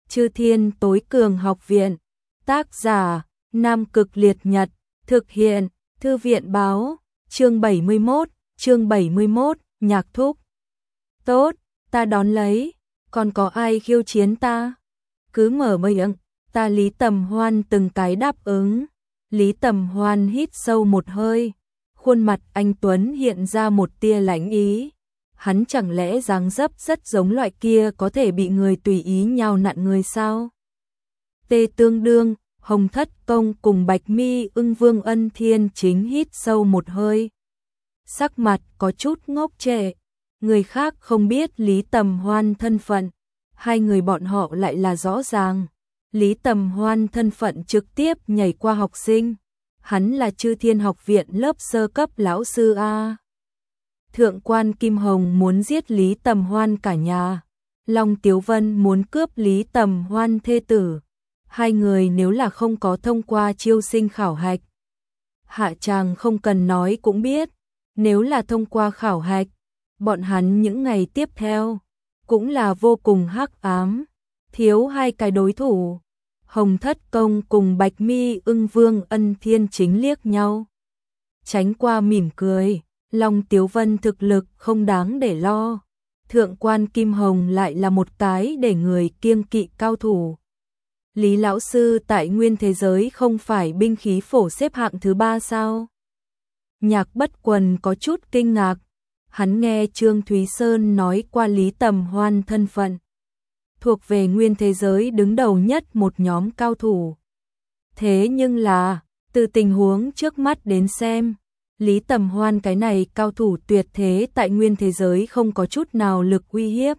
Chư Thiên Tối Cường Học Viện. Tác giả Nam Cực Liệt Nhật. Thực hiện Thư viện Báo. Chương 71, Nhạc Thúc. Tốt, ta đón lấy. Còn có ai khiêu chiến ta? Cứ mở miệng. Ta Lý Tầm Hoan từng cái đáp ứng. Lý Tầm Hoan hít sâu một hơi. Khuôn mặt anh tuấn hiện ra một tia lãnh ý. Hắn chẳng lẽ dáng dấp rất giống loại kia có thể bị người tùy ý nhào nặn người sao? Tê Tương Đương, Hồng Thất Công cùng Bạch Mi Ưng Vương Ân Thiên Chính hít sâu một hơi. Sắc mặt có chút ngốc trệ. Người khác không biết Lý Tầm Hoan thân phận. Hai người bọn họ lại là rõ ràng. Lý Tầm Hoan thân phận trực tiếp nhảy qua học sinh. Hắn là Chư Thiên Học Viện lớp sơ cấp lão sư A. Thượng quan Kim Hồng muốn giết Lý Tầm Hoan cả nhà. Long Tiếu Vân muốn cướp Lý Tầm Hoan thê tử. Hai người nếu là không có thông qua chiêu sinh khảo hạch. Hạ tràng không cần nói cũng biết. Nếu là thông qua khảo hạch, bọn hắn những ngày tiếp theo cũng là vô cùng hắc ám. Thiếu hai cái đối thủ. Hồng Thất Công cùng Bạch Mi Ưng Vương Ân Thiên Chính liếc nhau. Tránh qua mỉm cười. Long Tiếu Vân thực lực không đáng để lo. Thượng quan Kim Hồng lại là một cái để người kiêng kỵ cao thủ. Lý lão sư tại nguyên thế giới không phải binh khí phổ xếp hạng thứ 3 sao? Nhạc Bất Quần có chút kinh ngạc. Hắn nghe Trương Thúy Sơn nói qua Lý Tầm Hoan thân phận. Thuộc về nguyên thế giới đứng đầu nhất một nhóm cao thủ. Thế nhưng là, từ tình huống trước mắt đến xem, Lý Tầm Hoan cái này cao thủ tuyệt thế tại nguyên thế giới không có chút nào lực uy hiếp.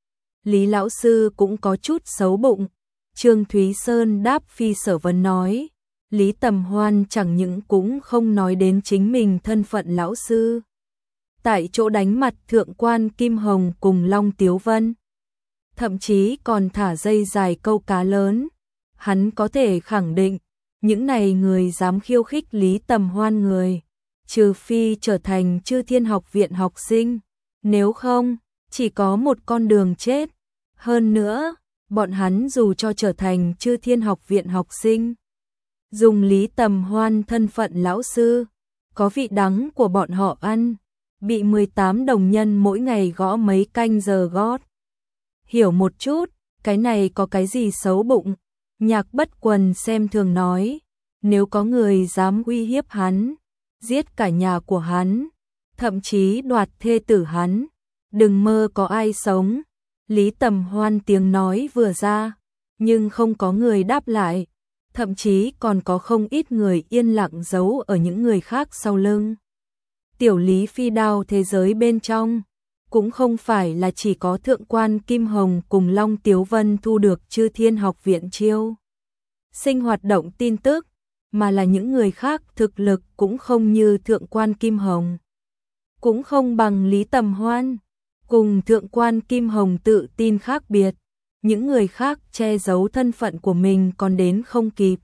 Lý lão sư cũng có chút xấu bụng. Trương Thúy Sơn đáp phi sở vấn nói. Lý Tầm Hoan chẳng những cũng không nói đến chính mình thân phận lão sư. Tại chỗ đánh mặt thượng quan Kim Hồng cùng Long Tiếu Vân. Thậm chí còn thả dây dài câu cá lớn. Hắn có thể khẳng định, những này người dám khiêu khích Lý Tầm Hoan người. Trừ phi trở thành Chư Thiên Học Viện học sinh. Nếu không, chỉ có một con đường chết. Hơn nữa, bọn hắn dù cho trở thành Chư Thiên Học Viện học sinh, dùng Lý Tầm Hoan thân phận lão sư, có vị đắng của bọn họ ăn, bị 18 đồng nhân mỗi ngày gõ mấy canh giờ gót. Hiểu một chút, cái này có cái gì xấu bụng? Nhạc Bất Quần xem thường nói, nếu có người dám uy hiếp hắn, giết cả nhà của hắn, thậm chí đoạt thê tử hắn, đừng mơ có ai sống. Lý Tầm Hoan tiếng nói vừa ra, nhưng không có người đáp lại, thậm chí còn có không ít người yên lặng giấu ở những người khác sau lưng. Tiểu Lý Phi Đao thế giới bên trong, cũng không phải là chỉ có thượng quan Kim Hồng cùng Long Tiếu Vân thu được Chư Thiên Học Viện chiêu sinh hoạt động tin tức, mà là những người khác thực lực cũng không như thượng quan Kim Hồng, cũng không bằng Lý Tầm Hoan. Cùng thượng quan Kim Hồng tự tin khác biệt, những người khác che giấu thân phận của mình còn đến không kịp.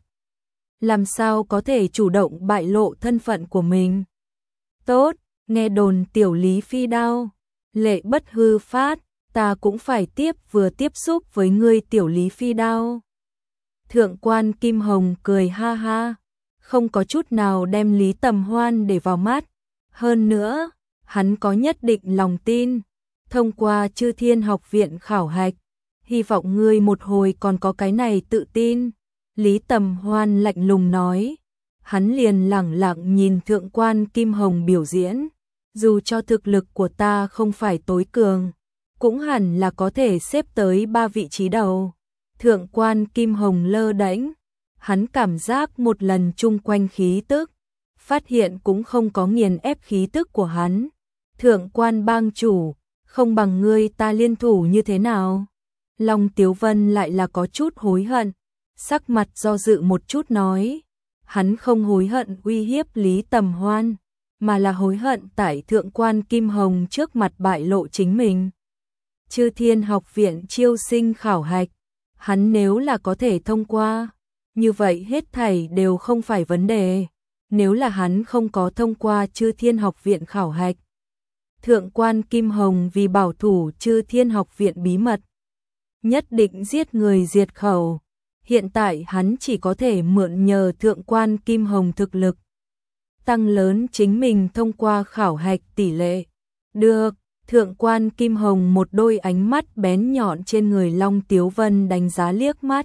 Làm sao có thể chủ động bại lộ thân phận của mình? Tốt, nghe đồn Tiểu Lý Phi Đao, lệ bất hư phát, ta cũng phải vừa tiếp xúc với ngươi Tiểu Lý Phi Đao. Thượng quan Kim Hồng cười ha ha, không có chút nào đem Lý Tầm Hoan để vào mắt. Hơn nữa, hắn có nhất định lòng tin. Thông qua Chư Thiên Học Viện khảo hạch, hy vọng ngươi một hồi còn có cái này tự tin. Lý Tầm Hoan lạnh lùng nói. Hắn liền lẳng lặng nhìn thượng quan Kim Hồng biểu diễn. Dù cho thực lực của ta không phải tối cường, cũng hẳn là có thể xếp tới 3 vị trí đầu. Thượng quan Kim Hồng lơ đễnh, hắn cảm giác một lần chung quanh khí tức, phát hiện cũng không có nghiền ép khí tức của hắn. Thượng quan bang chủ, không bằng ngươi ta liên thủ như thế nào? Long Tiếu Vân lại là có chút hối hận, sắc mặt do dự một chút nói. Hắn không hối hận uy hiếp Lý Tầm Hoan, mà là hối hận tại thượng quan Kim Hồng trước mặt bại lộ chính mình. Chư Thiên Học Viện chiêu sinh khảo hạch, hắn nếu là có thể thông qua, như vậy hết thảy đều không phải vấn đề. Nếu là hắn không có thông qua Chư Thiên Học Viện khảo hạch, thượng quan Kim Hồng vì bảo thủ Chư Thiên Học Viện bí mật, nhất định giết người diệt khẩu. Hiện tại hắn chỉ có thể mượn nhờ thượng quan Kim Hồng thực lực tăng lớn chính mình thông qua khảo hạch tỷ lệ. Được, thượng quan Kim Hồng một đôi ánh mắt bén nhọn trên người Long Tiếu Vân đánh giá liếc mắt.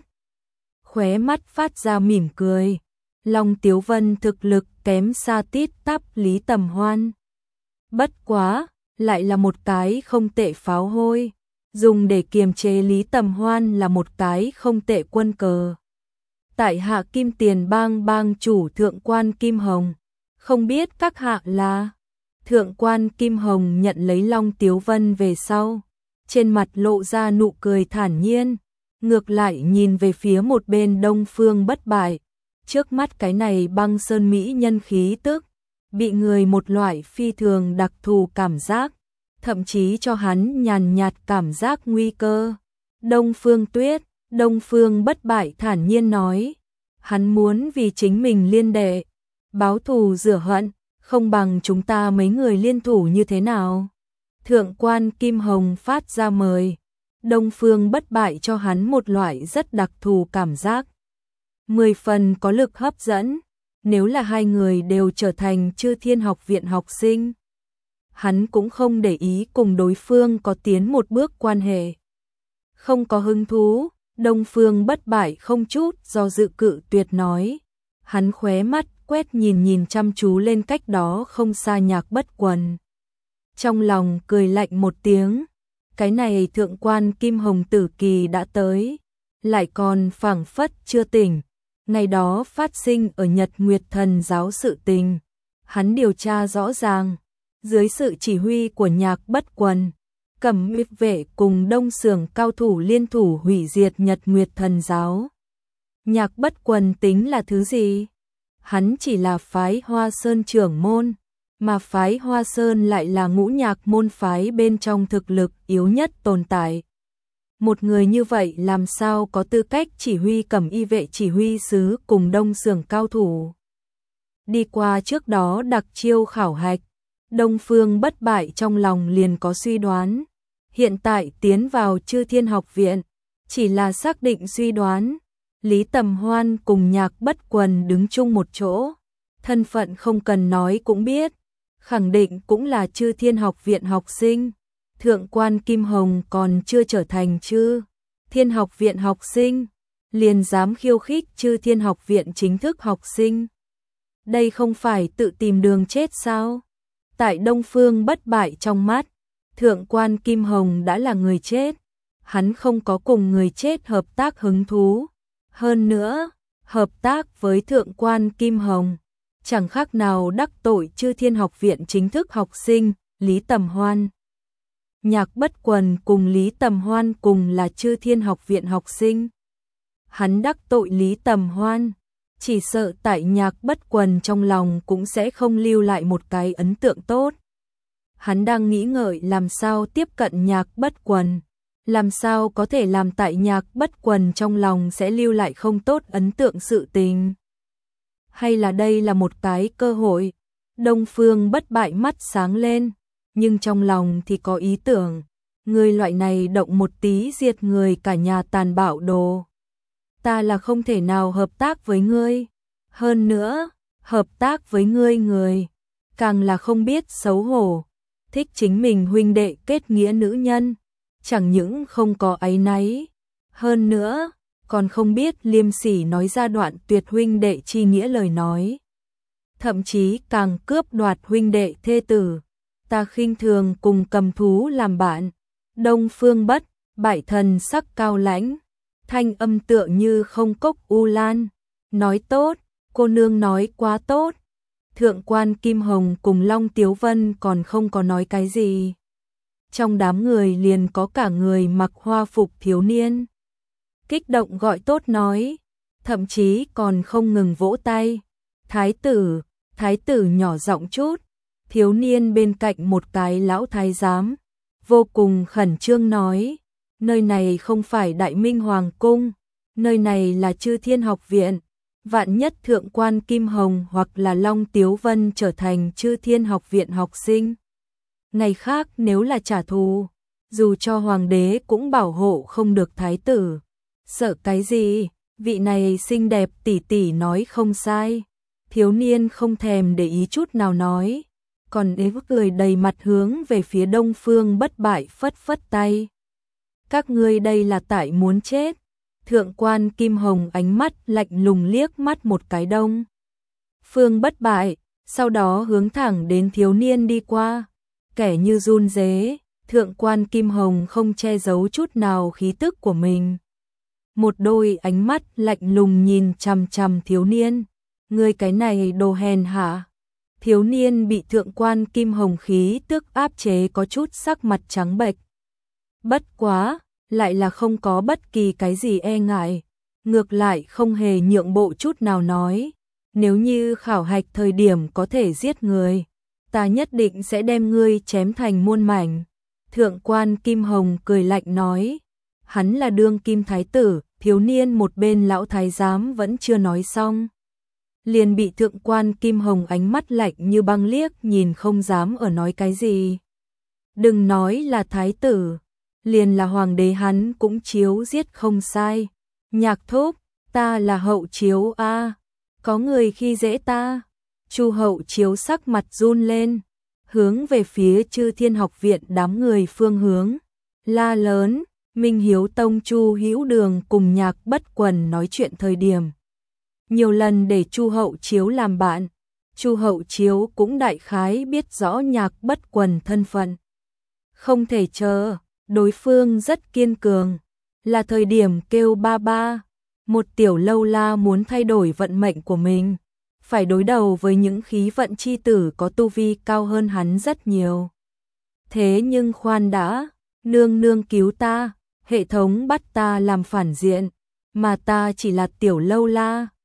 Khóe mắt phát ra mỉm cười. Long Tiếu Vân thực lực kém xa tít tắp Lý Tầm Hoan. Bất quá, lại là một cái không tệ pháo hôi. Dùng để kiềm chế Lý Tầm Hoan là một cái không tệ quân cờ. Tại hạ Kim Tiền Bang bang chủ thượng quan Kim Hồng. Không biết các hạ là... Thượng quan Kim Hồng nhận lấy Long Tiếu Vân về sau. Trên mặt lộ ra nụ cười thản nhiên. Ngược lại nhìn về phía một bên Đông Phương Bất Bại. Trước mắt cái này băng sơn mỹ nhân khí tức. Bị người một loại phi thường đặc thù cảm giác. Thậm chí cho hắn nhàn nhạt cảm giác nguy cơ. Đông Phương Tuyết, Đông Phương Bất Bại thản nhiên nói. Hắn muốn vì chính mình liên đệ. Báo thù rửa hận, không bằng chúng ta mấy người liên thủ như thế nào. Thượng quan Kim Hồng phát ra mời. Đông Phương Bất Bại cho hắn một loại rất đặc thù cảm giác. 10 phần có lực hấp dẫn. Nếu là hai người đều trở thành Chư Thiên Học Viện học sinh, hắn cũng không để ý cùng đối phương có tiến một bước quan hệ. Không có hứng thú, Đông Phương Bất Bại không chút do dự cự tuyệt nói. Hắn khóe mắt quét nhìn chăm chú lên cách đó không xa Nhạc Bất Quần. Trong lòng cười lạnh một tiếng, cái này thượng quan Kim Hồng tử kỳ đã tới, lại còn phảng phất chưa tỉnh. Ngày đó phát sinh ở Nhật Nguyệt Thần giáo sự tình, hắn điều tra rõ ràng, dưới sự chỉ huy của Nhạc Bất Quần, Cẩm Nguyệt vệ cùng Đông Sưởng cao thủ liên thủ hủy diệt Nhật Nguyệt Thần giáo. Nhạc Bất Quần tính là thứ gì? Hắn chỉ là phái Hoa Sơn trưởng môn, mà phái Hoa Sơn lại là ngũ nhạc môn phái bên trong thực lực yếu nhất tồn tại. Một người như vậy làm sao có tư cách chỉ huy Cẩm Y vệ chỉ huy sứ cùng Đông Sưởng cao thủ. Đi qua trước đó đặc chiêu khảo hạch, Đông Phương Bất Bại trong lòng liền có suy đoán. Hiện tại tiến vào Chư Thiên Học Viện, chỉ là xác định suy đoán. Lý Tầm Hoan cùng Nhạc Bất Quần đứng chung một chỗ, thân phận không cần nói cũng biết, khẳng định cũng là Chư Thiên Học Viện học sinh. Thượng quan Kim Hồng còn chưa trở thành Chư Thiên Học Viện học sinh, liền dám khiêu khích Chư Thiên Học Viện chính thức học sinh. Đây không phải tự tìm đường chết sao? Tại Đông Phương Bất Bại trong mắt, thượng quan Kim Hồng đã là người chết, hắn không có cùng người chết hợp tác hứng thú. Hơn nữa, hợp tác với thượng quan Kim Hồng, chẳng khác nào đắc tội Chư Thiên Học Viện chính thức học sinh, Lý Tầm Hoan. Nhạc Bất Quần cùng Lý Tầm Hoan cùng là Chư Thiên Học Viện học sinh. Hắn đắc tội Lý Tầm Hoan, chỉ sợ tại Nhạc Bất Quần trong lòng cũng sẽ không lưu lại một cái ấn tượng tốt. Hắn đang nghĩ ngợi làm sao tiếp cận Nhạc Bất Quần, làm sao có thể làm tại Nhạc Bất Quần trong lòng sẽ lưu lại không tốt ấn tượng sự tình. Hay là đây là một cái cơ hội? Đông Phương Bất Bại mắt sáng lên, nhưng trong lòng thì có ý tưởng, người loại này động một tí diệt người cả nhà tàn bạo đồ. Ta là không thể nào hợp tác với ngươi. Hơn nữa, hợp tác với ngươi người, càng là không biết xấu hổ, thích chính mình huynh đệ kết nghĩa nữ nhân, chẳng những không có áy náy, hơn nữa, còn không biết liêm sỉ nói ra đoạn tuyệt huynh đệ chi nghĩa lời nói. Thậm chí càng cướp đoạt huynh đệ thê tử. Ta khinh thường cùng cầm thú làm bạn. Đông Phương Bất Bại thần sắc cao lãnh, thanh âm tựa như không cốc u lan. Nói tốt, cô nương nói quá tốt. Thượng quan Kim Hồng cùng Long Tiếu Vân còn không có nói cái gì. Trong đám người liền có cả người mặc hoa phục thiếu niên. Kích động gọi tốt nói, thậm chí còn không ngừng vỗ tay. Thái tử nhỏ giọng chút. Thiếu niên bên cạnh một cái lão thái giám, vô cùng khẩn trương nói, nơi này không phải Đại Minh Hoàng Cung, nơi này là Chư Thiên Học Viện. Vạn nhất thượng quan Kim Hồng hoặc là Long Tiếu Vân trở thành Chư Thiên Học Viện học sinh, ngày khác nếu là trả thù, dù cho hoàng đế cũng bảo hộ không được thái tử. Sợ cái gì, vị này xinh đẹp tỷ tỷ nói không sai. Thiếu niên không thèm để ý chút nào nói, còn đế cười đầy mặt hướng về phía Đông Phương Bất Bại phất phất tay. Các ngươi đây là tại muốn chết. Thượng quan Kim Hồng ánh mắt lạnh lùng liếc mắt một cái Đông Phương Bất Bại, sau đó hướng thẳng đến thiếu niên đi qua. Kẻ như run rế, thượng quan Kim Hồng không che giấu chút nào khí tức của mình. Một đôi ánh mắt lạnh lùng nhìn chằm chằm thiếu niên. Ngươi cái này đồ hèn hạ. Thiếu niên bị thượng quan Kim Hồng khí tức áp chế có chút sắc mặt trắng bệch. Bất quá, lại là không có bất kỳ cái gì e ngại. Ngược lại không hề nhượng bộ chút nào nói. Nếu như khảo hạch thời điểm có thể giết người, ta nhất định sẽ đem ngươi chém thành muôn mảnh. Thượng quan Kim Hồng cười lạnh nói. Hắn là đương kim thái tử, thiếu niên một bên lão thái giám vẫn chưa nói xong. Liền bị thượng quan Kim Hồng ánh mắt lạnh như băng liếc nhìn không dám ở nói cái gì. Đừng nói là thái tử, liền là hoàng đế hắn cũng chiếu giết không sai. Nhạc Thúc, ta là hậu chiếu a, có người khi dễ ta. Chu hậu chiếu sắc mặt run lên, hướng về phía Chư Thiên Học viện đám người phương hướng, la lớn. Minh Hiếu Tông Chu Hữu Đường cùng Nhạc Bất Quần nói chuyện thời điểm, nhiều lần để Chu Hậu Chiếu làm bạn. Chu Hậu Chiếu cũng đại khái biết rõ Nhạc Bất Quần thân phận. Không thể chờ, đối phương rất kiên cường, là thời điểm kêu ba ba. Một tiểu lâu la muốn thay đổi vận mệnh của mình, phải đối đầu với những khí vận chi tử có tu vi cao hơn hắn rất nhiều. Thế nhưng khoan đã, nương nương cứu ta. Hệ thống bắt ta làm phản diện, mà ta chỉ là tiểu lâu la,